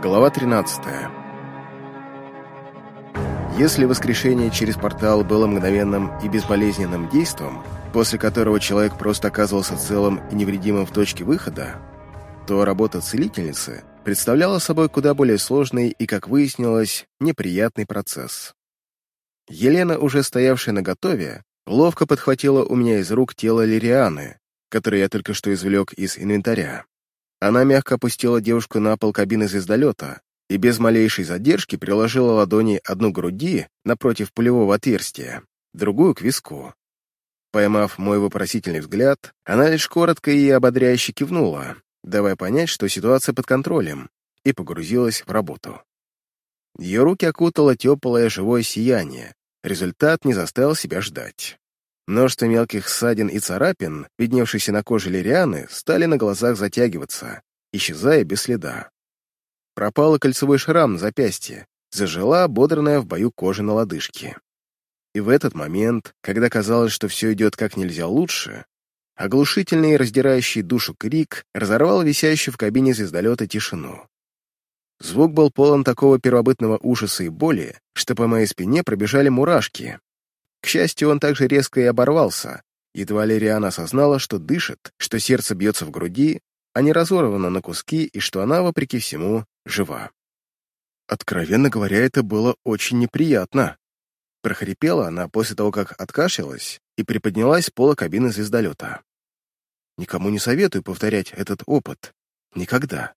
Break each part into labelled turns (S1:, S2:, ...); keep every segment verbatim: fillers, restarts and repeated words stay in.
S1: Глава тринадцатая. Если воскрешение через портал было мгновенным и безболезненным действом, после которого человек просто оказывался целым и невредимым в точке выхода, то работа целительницы представляла собой куда более сложный и, как выяснилось, неприятный процесс. Елена, уже стоявшая наготове, ловко подхватила у меня из рук тело Лирианы, которое я только что извлек из инвентаря. Она мягко опустила девушку на пол кабины звездолета и без малейшей задержки приложила ладони одну к груди напротив пулевого отверстия, другую к виску. Поймав мой вопросительный взгляд, она лишь коротко и ободряюще кивнула, давая понять, что ситуация под контролем, и погрузилась в работу. Ее руки окутало теплое живое сияние, результат не заставил себя ждать. Множество мелких ссадин и царапин, видневшиеся на коже Лирианы, стали на глазах затягиваться, исчезая без следа. Пропал и кольцевой шрам на запястье, зажила ободранная в бою кожа на лодыжке. И в этот момент, когда казалось, что все идет как нельзя лучше, оглушительный и раздирающий душу крик разорвал висящую в кабине звездолета тишину. Звук был полон такого первобытного ужаса и боли, что по моей спине пробежали мурашки. К счастью, он также резко и оборвался. Едва Лириана осознала, что дышит, что сердце бьется в груди, а не разорвано на куски, и что она, вопреки всему, жива. Откровенно говоря, это было очень неприятно. Прохрипела она после того, как откашлялась и приподнялась с пола кабины звездолета. Никому не советую повторять этот опыт. Никогда.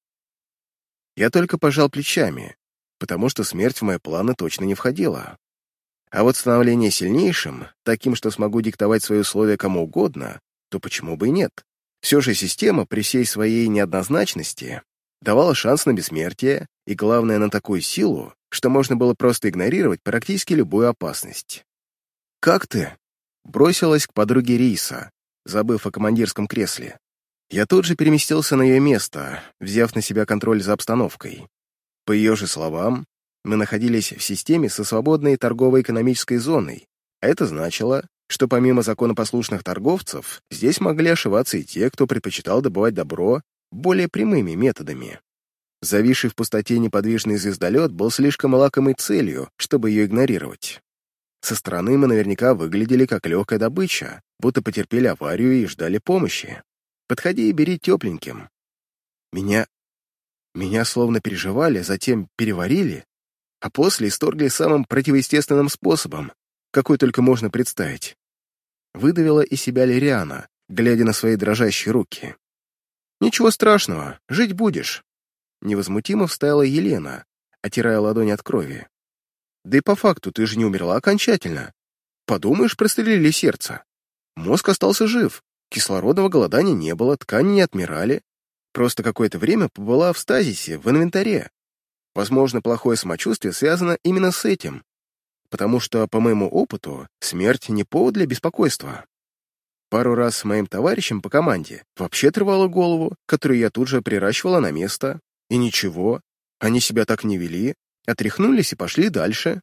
S1: Я только пожал плечами, потому что смерть в мои планы точно не входила. А вот становление сильнейшим, таким, что смогу диктовать свои условия кому угодно, то почему бы и нет? Все же система при всей своей неоднозначности давала шанс на бессмертие и, главное, на такую силу, что можно было просто игнорировать практически любую опасность. «Как ты?» — бросилась к подруге Риса, забыв о командирском кресле. Я тут же переместился на ее место, взяв на себя контроль за обстановкой. По ее же словам, мы находились в системе со свободной торгово-экономической зоной, а это значило, что помимо законопослушных торговцев, здесь могли ошиваться и те, кто предпочитал добывать добро более прямыми методами. Зависший в пустоте неподвижный звездолет был слишком лакомой целью, чтобы ее игнорировать. Со стороны мы наверняка выглядели как легкая добыча, будто потерпели аварию и ждали помощи. Подходи и бери тепленьким. Меня... Меня словно переживали, затем переварили, а после исторгли самым противоестественным способом, какой только можно представить. Выдавила из себя Лириана, глядя на свои дрожащие руки. «Ничего страшного, жить будешь», — невозмутимо вставила Елена, отирая ладони от крови. «Да и по факту ты же не умерла окончательно. Подумаешь, прострелили сердце. Мозг остался жив, кислородного голодания не было, ткани не отмирали. Просто какое-то время побыла в стазисе, в инвентаре. Возможно, плохое самочувствие связано именно с этим, потому что, по моему опыту, смерть не повод для беспокойства. Пару раз с моим товарищем по команде вообще отрывала голову, которую я тут же приращивала на место. И ничего, они себя так не вели, отряхнулись и пошли дальше.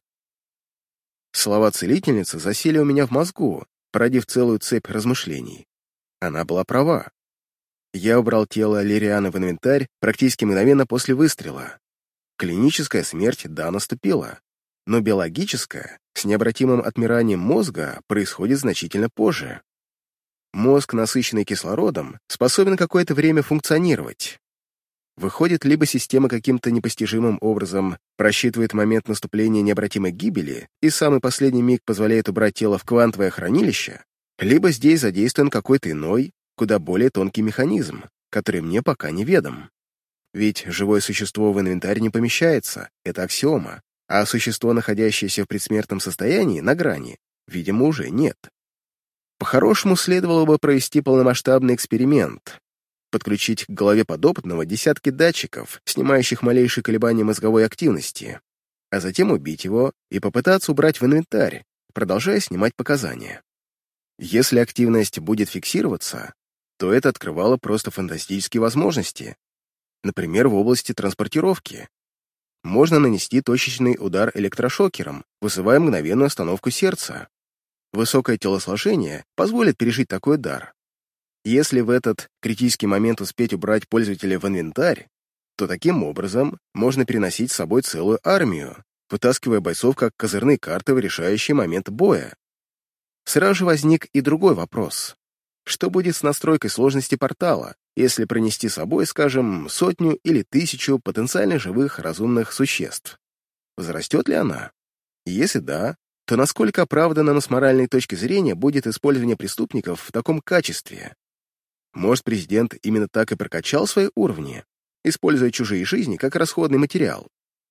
S1: Слова целительницы засели у меня в мозгу, породив целую цепь размышлений. Она была права. Я убрал тело Лирианы в инвентарь практически мгновенно после выстрела. Клиническая смерть, да, наступила, но биологическая, с необратимым отмиранием мозга, происходит значительно позже. Мозг, насыщенный кислородом, способен какое-то время функционировать. Выходит, либо система каким-то непостижимым образом просчитывает момент наступления необратимой гибели и самый последний миг позволяет убрать тело в квантовое хранилище, либо здесь задействован какой-то иной, куда более тонкий механизм, который мне пока неведом. Ведь живое существо в инвентарь не помещается, это аксиома, а существо, находящееся в предсмертном состоянии, на грани, видимо, уже нет. По-хорошему, следовало бы провести полномасштабный эксперимент, подключить к голове подопытного десятки датчиков, снимающих малейшие колебания мозговой активности, а затем убить его и попытаться убрать в инвентарь, продолжая снимать показания. Если активность будет фиксироваться, то это открывало просто фантастические возможности. Например, в области транспортировки. Можно нанести точечный удар электрошокером, вызывая мгновенную остановку сердца. Высокое телосложение позволит пережить такой удар. Если в этот критический момент успеть убрать пользователя в инвентарь, то таким образом можно переносить с собой целую армию, вытаскивая бойцов как козырные карты в решающий момент боя. Сразу же возник и другой вопрос. Что будет с настройкой сложности портала, если пронести с собой, скажем, сотню или тысячу потенциально живых разумных существ? Возрастет ли она? И если да, то насколько оправданно с моральной точки зрения будет использование преступников в таком качестве? Может, президент именно так и прокачал свои уровни, используя чужие жизни как расходный материал?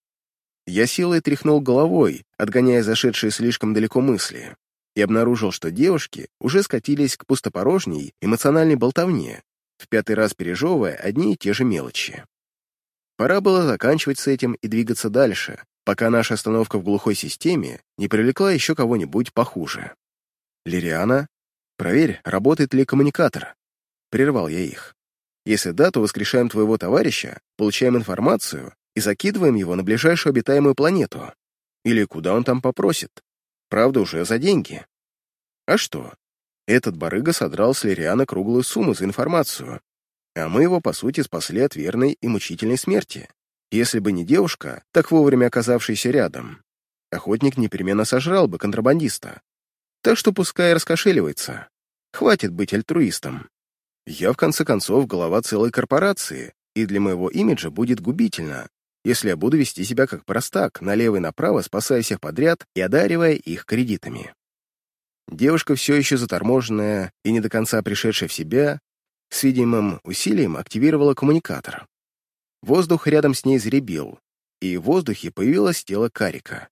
S1: Я силой тряхнул головой, отгоняя зашедшие слишком далеко мысли, и обнаружил, что девушки уже скатились к пустопорожней эмоциональной болтовне, в пятый раз пережевывая одни и те же мелочи. Пора было заканчивать с этим и двигаться дальше, пока наша остановка в глухой системе не привлекла еще кого-нибудь похуже. «Лириана, проверь, работает ли коммуникатор», — прервал я их. «Если да, то воскрешаем твоего товарища, получаем информацию и закидываем его на ближайшую обитаемую планету. Или куда он там попросит. Правда, уже за деньги. А что? Этот барыга содрал с Лириана круглую сумму за информацию, а мы его, по сути, спасли от верной и мучительной смерти. Если бы не девушка, так вовремя оказавшаяся рядом, охотник непременно сожрал бы контрабандиста. Так что пускай раскошеливается. Хватит быть альтруистом. Я, в конце концов, глава целой корпорации, и для моего имиджа будет губительно, если я буду вести себя как простак, налево и направо спасая всех подряд и одаривая их кредитами. Девушка, все еще заторможенная и не до конца пришедшая в себя, с видимым усилием активировала коммуникатор. Воздух рядом с ней заребил, и в воздухе появилось тело Карика.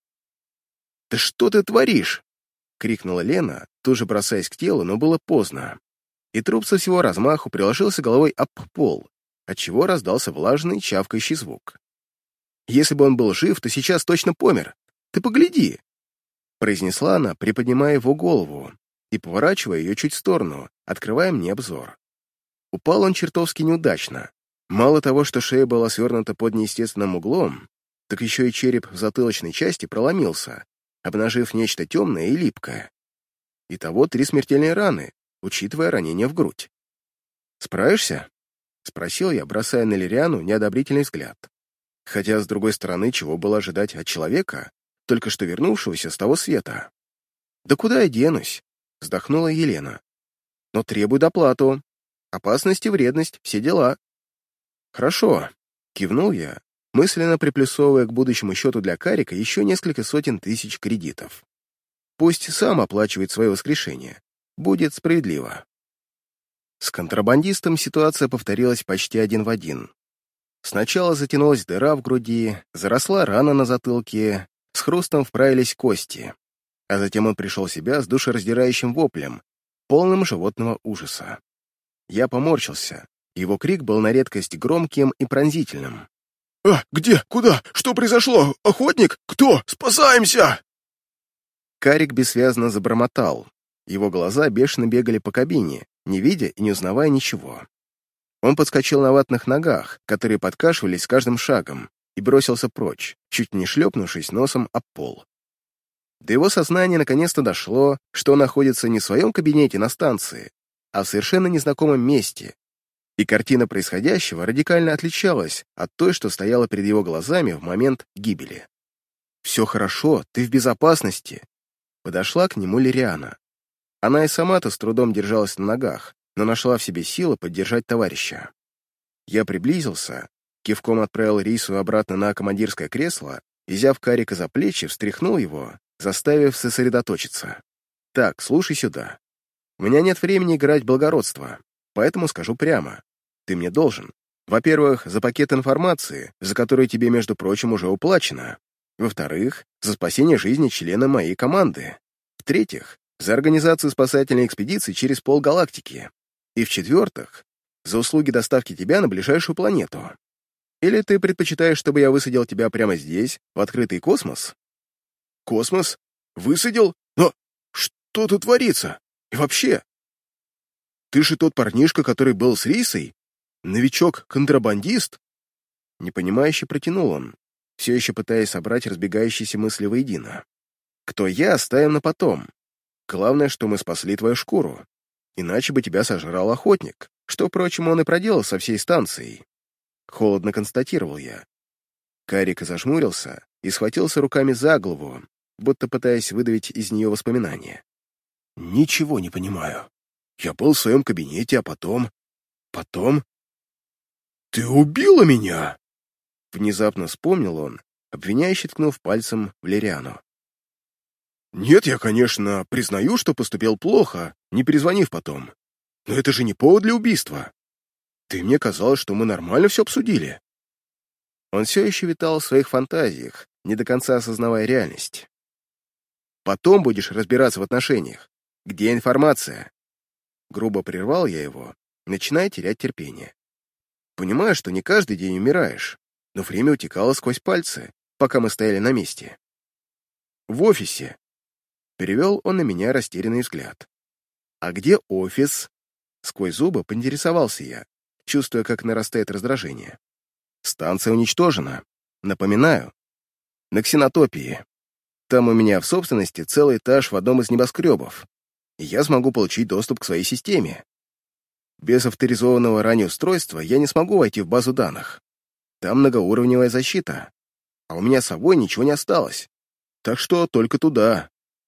S1: «Да что ты творишь?» — крикнула Лена, тоже бросаясь к телу, но было поздно. И труп со всего размаху приложился головой об пол, отчего раздался влажный, чавкающий звук. «Если бы он был жив, то сейчас точно помер. Ты погляди!» произнесла она, приподнимая его голову и поворачивая ее чуть в сторону, открывая мне обзор. Упал он чертовски неудачно. Мало того, что шея была свернута под неестественным углом, так еще и череп в затылочной части проломился, обнажив нечто темное и липкое. Итого три смертельные раны, учитывая ранение в грудь. «Справишься?» — спросил я, бросая на Лириану неодобрительный взгляд. Хотя, с другой стороны, чего было ожидать от человека, только что вернувшегося с того света? «Да куда я денусь?» — вздохнула Елена. «Но требуй доплату. Опасность и вредность, все дела». «Хорошо», — кивнул я, мысленно приплюсовывая к будущему счету для Карика еще несколько сотен тысяч кредитов. «Пусть сам оплачивает свое воскрешение. Будет справедливо». С контрабандистом ситуация повторилась почти один в один. Сначала затянулась дыра в груди, заросла рана на затылке, с хрустом вправились кости, а затем он пришел в себя с душераздирающим воплем, полным животного ужаса. Я поморщился, его крик был на редкость громким и пронзительным. «А, где? Куда? Что произошло? Охотник? Кто? Спасаемся!» Карик бессвязно забормотал, его глаза бешено бегали по кабине, не видя и не узнавая ничего. Он подскочил на ватных ногах, которые подкашивались с каждым шагом, и бросился прочь, чуть не шлепнувшись носом об пол. До его сознания наконец-то дошло, что он находится не в своем кабинете на станции, а в совершенно незнакомом месте, и картина происходящего радикально отличалась от той, что стояла перед его глазами в момент гибели. «Все хорошо, ты в безопасности», — подошла к нему Лириана. Она и сама-то с трудом держалась на ногах, но нашла в себе силы поддержать товарища. Я приблизился, кивком отправил Рису обратно на командирское кресло и, взяв Карика за плечи, встряхнул его, заставив сосредоточиться. «Так, слушай сюда. У меня нет времени играть в благородство, поэтому скажу прямо. Ты мне должен. Во-первых, за пакет информации, за который тебе, между прочим, уже уплачено. Во-вторых, за спасение жизни члена моей команды. В-третьих, за организацию спасательной экспедиции через полгалактики. И в-четвертых, за услуги доставки тебя на ближайшую планету. Или ты предпочитаешь, чтобы я высадил тебя прямо здесь, в открытый космос?» «Космос? Высадил? Но что тут творится? И вообще? Ты же тот парнишка, который был с Рисой? Новичок-контрабандист?» Непонимающе протянул он, все еще пытаясь собрать разбегающиеся мысли воедино. «Кто я, оставим на потом. Главное, что мы спасли твою шкуру. Иначе бы тебя сожрал охотник, что, впрочем, он и проделал со всей станцией. Холодно констатировал я. Карик зажмурился и схватился руками за голову, будто пытаясь выдавить из нее воспоминания. «Ничего не понимаю. Я был в своем кабинете, а потом... Потом... Ты убила меня!» Внезапно вспомнил он, обвиняюще ткнув пальцем в Лириану. «Нет, я, конечно, признаю, что поступил плохо, не перезвонив потом. Но это же не повод для убийства. Ты мне казалось, что мы нормально все обсудили». Он все еще витал в своих фантазиях, не до конца осознавая реальность. «Потом будешь разбираться в отношениях. Где информация?» Грубо прервал я его, начиная терять терпение. «Понимаю, что не каждый день умираешь, но время утекало сквозь пальцы, пока мы стояли на месте. В офисе». Перевел он на меня растерянный взгляд. «А где офис?» Сквозь зубы поинтересовался я, чувствуя, как нарастает раздражение. «Станция уничтожена. Напоминаю. На Ксенотопии. Там у меня в собственности целый этаж в одном из небоскребов, и я смогу получить доступ к своей системе. Без авторизованного ранее устройства я не смогу войти в базу данных. Там многоуровневая защита, а у меня с собой ничего не осталось. Так что только туда».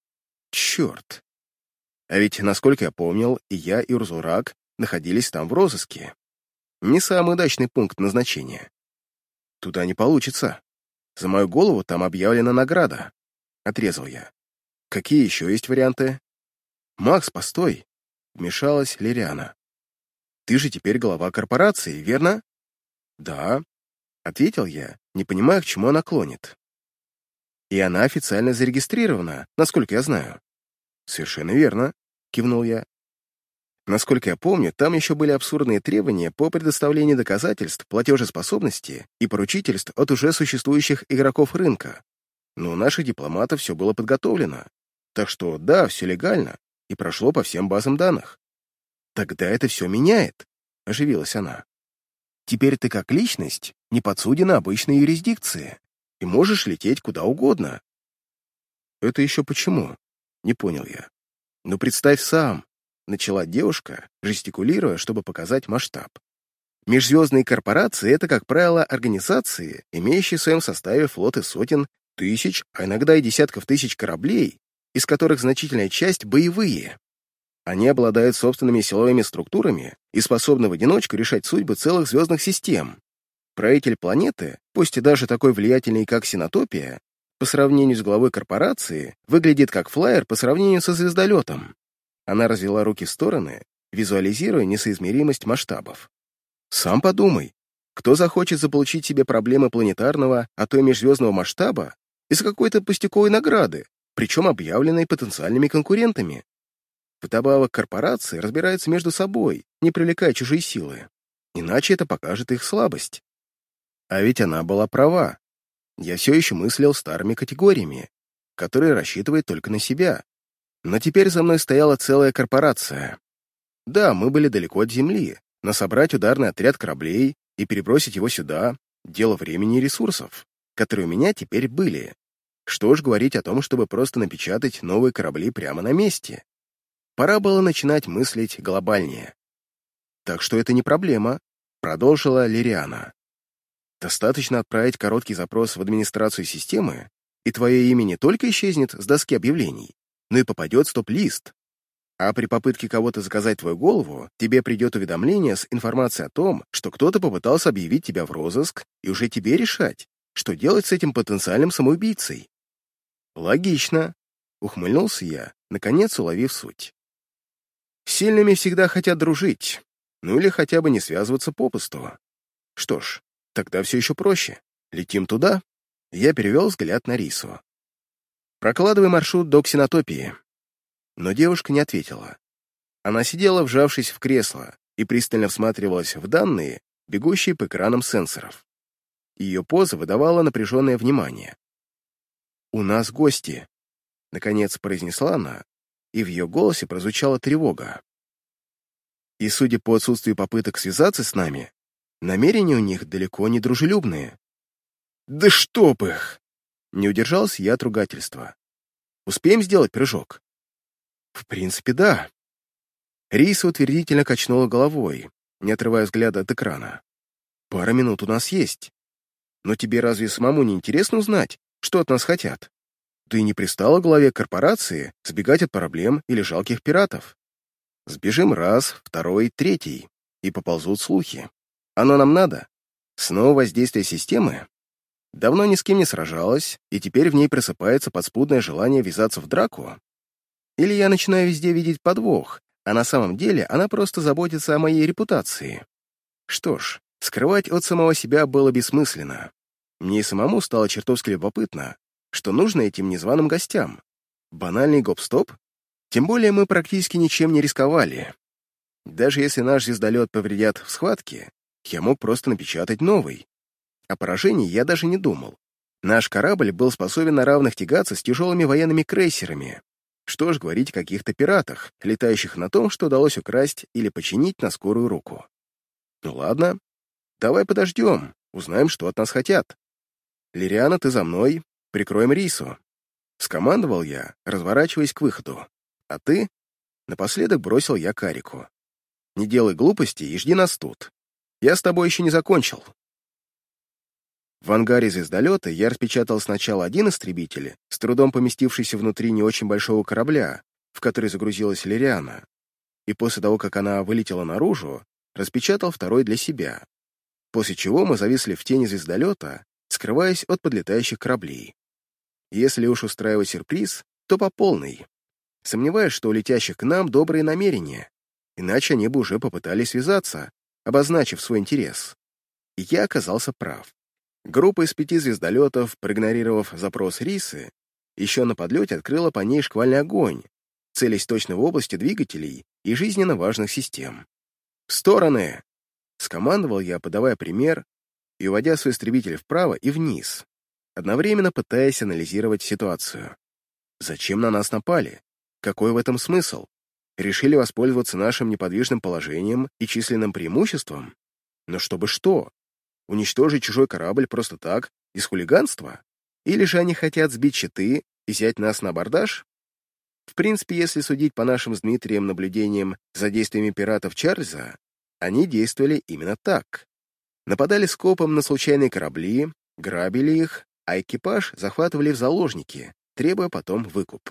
S1: Черт. А ведь, насколько я помнил, и я, и Урзурак находились там в розыске. Не самый удачный пункт назначения. Туда не получится. За мою голову там объявлена награда. Отрезал я. Какие еще есть варианты? Макс, постой. Вмешалась Лириана. Ты же теперь глава корпорации, верно? Да. Ответил я, не понимая, к чему она клонит. И она официально зарегистрирована, насколько я знаю. Совершенно верно, кивнул я. Насколько я помню, там еще были абсурдные требования по предоставлению доказательств платежеспособности и поручительств от уже существующих игроков рынка. Но у наших дипломатов все было подготовлено. Так что да, все легально и прошло по всем базам данных. Тогда это все меняет, оживилась она. Теперь ты как личность не подсудена обычной юрисдикции и можешь лететь куда угодно. Это еще почему? Не понял я. Ну представь сам, начала девушка, жестикулируя, чтобы показать масштаб. Межзвездные корпорации — это, как правило, организации, имеющие в своем составе флоты сотен, тысяч, а иногда и десятков тысяч кораблей, из которых значительная часть боевые. Они обладают собственными силовыми структурами и способны в одиночку решать судьбы целых звездных систем. Правитель планеты, пусть и даже такой влиятельный, как Ксенотопия, по сравнению с главой корпорации, выглядит как флайер по сравнению со звездолетом. Она развела руки в стороны, визуализируя несоизмеримость масштабов. Сам подумай, кто захочет заполучить себе проблемы планетарного, а то и межзвездного масштаба из какой-то пустяковой награды, причем объявленной потенциальными конкурентами? Вдобавок корпорации разбираются между собой, не привлекая чужие силы. Иначе это покажет их слабость. А ведь она была права. Я все еще мыслил старыми категориями, которые рассчитывают только на себя. Но теперь за мной стояла целая корпорация. Да, мы были далеко от Земли, но собрать ударный отряд кораблей и перебросить его сюда — дело времени и ресурсов, которые у меня теперь были. Что уж говорить о том, чтобы просто напечатать новые корабли прямо на месте. Пора было начинать мыслить глобальнее. «Так что это не проблема», — продолжила Лириана. «Достаточно отправить короткий запрос в администрацию системы, и твое имя не только исчезнет с доски объявлений, но и попадет в топ-лист. А при попытке кого-то заказать твою голову, тебе придет уведомление с информацией о том, что кто-то попытался объявить тебя в розыск, и уже тебе решать, что делать с этим потенциальным самоубийцей». «Логично», — ухмыльнулся я, наконец уловив суть. «Сильными всегда хотят дружить, ну или хотя бы не связываться попусту. Что ж, тогда все еще проще. Летим туда». Я перевел взгляд на Рису. «Прокладывай маршрут до Ксенотопии». Но девушка не ответила. Она сидела, вжавшись в кресло, и пристально всматривалась в данные, бегущие по экранам сенсоров. Ее поза выдавала напряженное внимание. «У нас гости», — наконец произнесла она, и в ее голосе прозвучала тревога. И, судя по отсутствию попыток связаться с нами, намерения у них далеко не дружелюбные. «Да чтоб их!» — не удержался я от ругательства. «Успеем сделать прыжок?» «В принципе, да». Риса утвердительно качнула головой, не отрывая взгляда от экрана. Пара минут у нас есть. Но тебе разве самому не интересно узнать, что от нас хотят? Ты не пристала главе корпорации сбегать от проблем или жалких пиратов? Сбежим раз, второй, третий, и поползут слухи. Оно нам надо? Снова воздействие системы? Давно ни с кем не сражалась, и теперь в ней просыпается подспудное желание ввязаться в драку? Или я начинаю везде видеть подвох, а на самом деле она просто заботится о моей репутации? Что ж, скрывать от самого себя было бессмысленно. Мне и самому стало чертовски любопытно, что нужно этим незваным гостям. Банальный гоп-стоп? Тем более мы практически ничем не рисковали. Даже если наш звездолет повредят в схватке, я мог просто напечатать новый. О поражении я даже не думал. Наш корабль был способен на равных тягаться с тяжелыми военными крейсерами. Что ж говорить о каких-то пиратах, летающих на том, что удалось украсть или починить на скорую руку. Ну ладно, давай подождем, узнаем, что от нас хотят. Лириана, ты за мной, прикроем Рису. Скомандовал я, разворачиваясь к выходу. А ты? Напоследок бросил я Карику. Не делай глупости и жди нас тут. Я с тобой еще не закончил. В ангаре звездолета я распечатал сначала один истребитель, с трудом поместившийся внутри не очень большого корабля, в который загрузилась Лириана, и после того, как она вылетела наружу, распечатал второй для себя, после чего мы зависли в тени звездолета, скрываясь от подлетающих кораблей. Если уж устраивать сюрприз, то по полной. Сомневаюсь, что у летящих к нам добрые намерения, иначе они бы уже попытались связаться, обозначив свой интерес. И я оказался прав. Группа из пяти звездолетов, проигнорировав запрос Рисы, еще на подлете открыла по ней шквальный огонь, целясь точно в области двигателей и жизненно важных систем. «В стороны!» — скомандовал я, подавая пример и уводя свой истребитель вправо и вниз, одновременно пытаясь анализировать ситуацию. Зачем на нас напали? Какой в этом смысл? Решили воспользоваться нашим неподвижным положением и численным преимуществом? Но чтобы что? Уничтожить чужой корабль просто так, из хулиганства? Или же они хотят сбить щиты и взять нас на абордаж? В принципе, если судить по нашим с Дмитрием наблюдениям за действиями пиратов Чарльза, они действовали именно так. Нападали скопом на случайные корабли, грабили их, а экипаж захватывали в заложники, требуя потом выкуп.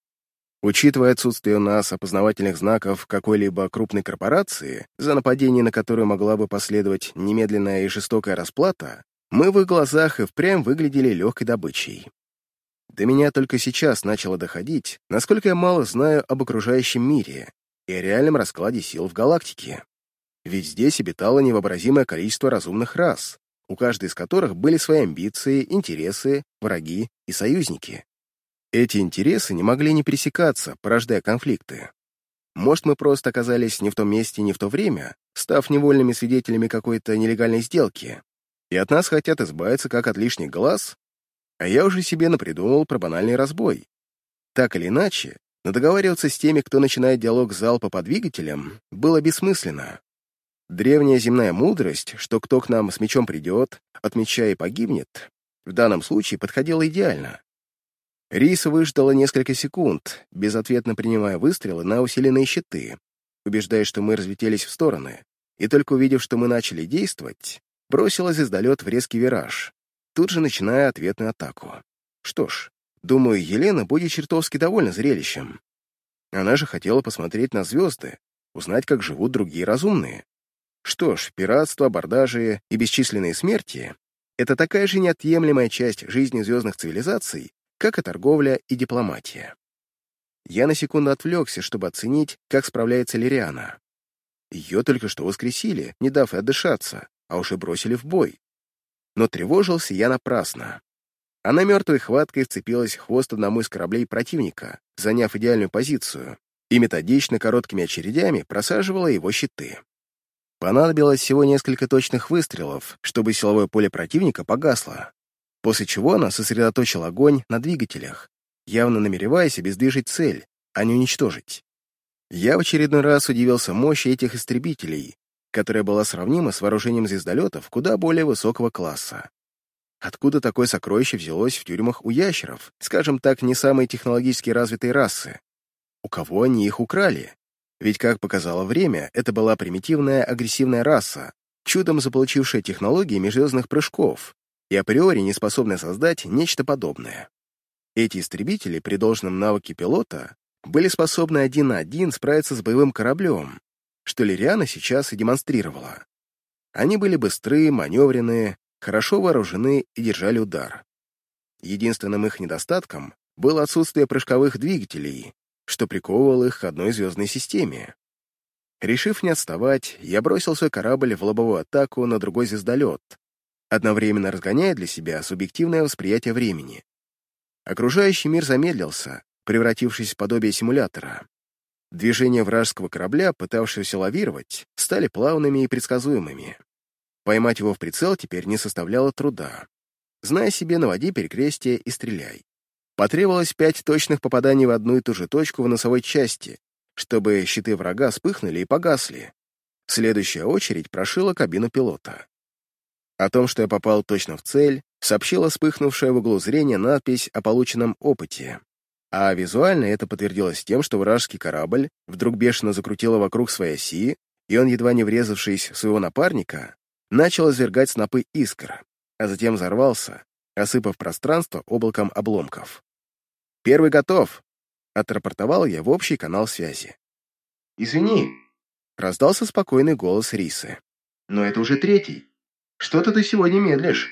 S1: Учитывая отсутствие у нас опознавательных знаков какой-либо крупной корпорации, за нападение на которую могла бы последовать немедленная и жестокая расплата, мы в их глазах и впрямь выглядели легкой добычей. До меня только сейчас начало доходить, насколько я мало знаю об окружающем мире и о реальном раскладе сил в галактике. Ведь здесь обитало невообразимое количество разумных рас, у каждой из которых были свои амбиции, интересы, враги и союзники. Эти интересы не могли не пересекаться, порождая конфликты. Может, мы просто оказались не в том месте, не в то время, став невольными свидетелями какой-то нелегальной сделки, и от нас хотят избавиться как от лишних глаз, а я уже себе напридумывал про банальный разбой. Так или иначе, но договариваться с теми, кто начинает диалог залпа по двигателям, было бессмысленно. Древняя земная мудрость, что кто к нам с мечом придет, от меча и погибнет, в данном случае подходила идеально. Риса выждала несколько секунд, безответно принимая выстрелы на усиленные щиты, убеждая, что мы разлетелись в стороны, и только увидев, что мы начали действовать, бросила звездолет в резкий вираж, тут же начиная ответную атаку. Что ж, думаю, Елена будет чертовски довольна зрелищем. Она же хотела посмотреть на звезды, узнать, как живут другие разумные. Что ж, пиратство, абордажи и бесчисленные смерти — это такая же неотъемлемая часть жизни звездных цивилизаций, как и торговля и дипломатия. Я на секунду отвлекся, чтобы оценить, как справляется Лириана. Ее только что воскресили, не дав и отдышаться, а уже бросили в бой. Но тревожился я напрасно. Она мертвой хваткой вцепилась в хвост одному из кораблей противника, заняв идеальную позицию, и методично короткими очередями просаживала его щиты. Понадобилось всего несколько точных выстрелов, чтобы силовое поле противника погасло, после чего она сосредоточила огонь на двигателях, явно намереваясь обездвижить цель, а не уничтожить. Я в очередной раз удивился мощи этих истребителей, которая была сравнима с вооружением звездолетов куда более высокого класса. Откуда такое сокровище взялось в тюрьмах у ящеров, скажем так, не самой технологически развитой расы? У кого они их украли? Ведь, как показало время, это была примитивная агрессивная раса, чудом заполучившая технологии межзвездных прыжков и априори не способная создать нечто подобное. Эти истребители при должном навыке пилота были способны один на один справиться с боевым кораблем, что Лириана сейчас и демонстрировала. Они были быстрые, маневренные, хорошо вооружены и держали удар. Единственным их недостатком было отсутствие прыжковых двигателей, что приковывало их к одной звездной системе. Решив не отставать, я бросил свой корабль в лобовую атаку на другой звездолет, одновременно разгоняя для себя субъективное восприятие времени. Окружающий мир замедлился, превратившись в подобие симулятора. Движения вражеского корабля, пытавшегося лавировать, стали плавными и предсказуемыми. Поймать его в прицел теперь не составляло труда. Зная себе, наводи перекрестие и стреляй. Потребовалось пять точных попаданий в одну и ту же точку в носовой части, чтобы щиты врага вспыхнули и погасли. Следующая очередь прошила кабину пилота. О том, что я попал точно в цель, сообщила вспыхнувшая в углу зрения надпись о полученном опыте. А визуально это подтвердилось тем, что вражеский корабль вдруг бешено закрутило вокруг своей оси, и он, едва не врезавшись в своего напарника, начал извергать снопы искр, а затем взорвался, осыпав пространство облаком обломков. «Первый готов!» — отрапортовал я в общий канал связи.
S2: «Извини»,
S1: — раздался спокойный голос Рисы.
S2: «но это уже третий. Что-то ты сегодня медлишь».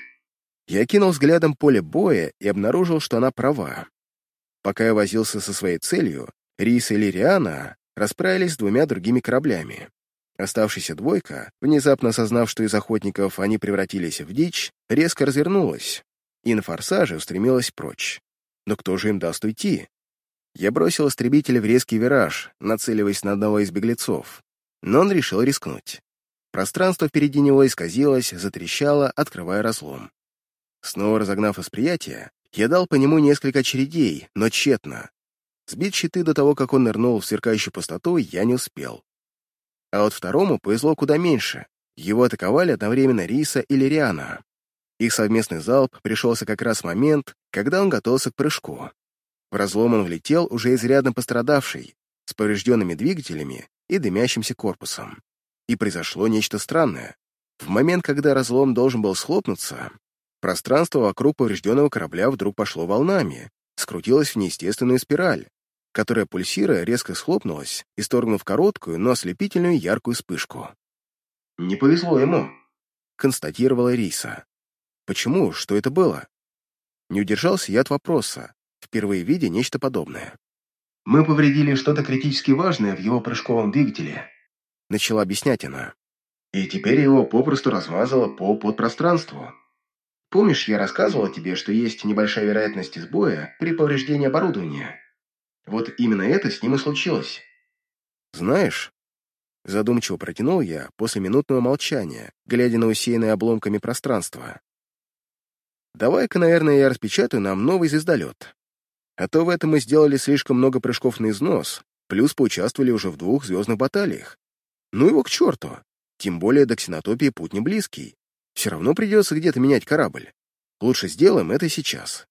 S1: Я кинул взглядом поле боя и обнаружил, что она права. Пока я возился со своей целью, Риса и Лириана расправились с двумя другими кораблями. Оставшаяся двойка, внезапно осознав, что из охотников они превратились в дичь, резко развернулась и на форсаже устремилась прочь. Но кто же им даст уйти? Я бросил истребителя в резкий вираж, нацеливаясь на одного из беглецов, но он решил рискнуть. Пространство впереди него исказилось, затрещало, открывая разлом. Снова разогнав восприятие, я дал по нему несколько очередей, но тщетно. Сбить щиты до того, как он нырнул в сверкающую пустоту, я не успел. А вот второму повезло куда меньше. Его атаковали одновременно Риса и Лириана. Их совместный залп пришелся как раз в момент, когда он готовился к прыжку. В разлом он влетел, уже изрядно пострадавший, с поврежденными двигателями и дымящимся корпусом. И произошло нечто странное. В момент, когда разлом должен был схлопнуться, пространство вокруг поврежденного корабля вдруг пошло волнами, скрутилось в неестественную спираль, которая, пульсируя, резко схлопнулась, исторгнув короткую, но ослепительную яркую вспышку.
S2: «Не повезло ему»,
S1: — констатировала Риса. «Почему? Что это было?» Не удержался я от вопроса, впервые видя нечто подобное.
S2: «Мы повредили что-то критически важное в его прыжковом двигателе»,
S1: — начала объяснять она.
S2: «и теперь его попросту размазало по подпространству. Помнишь, я рассказывала тебе, что есть небольшая вероятность сбоя при повреждении оборудования? Вот именно это с ним и случилось».
S1: «Знаешь...» — задумчиво протянул я после минутного молчания, глядя на усеянное обломками пространство. «Давай-ка, наверное, я распечатаю нам новый звездолет. А то в этом мы сделали слишком много прыжков на износ, плюс поучаствовали уже в двух звездных баталиях. Ну его к черту, тем более до ксенотопии путь не близкий. Все равно придется где-то менять корабль. Лучше сделаем это сейчас».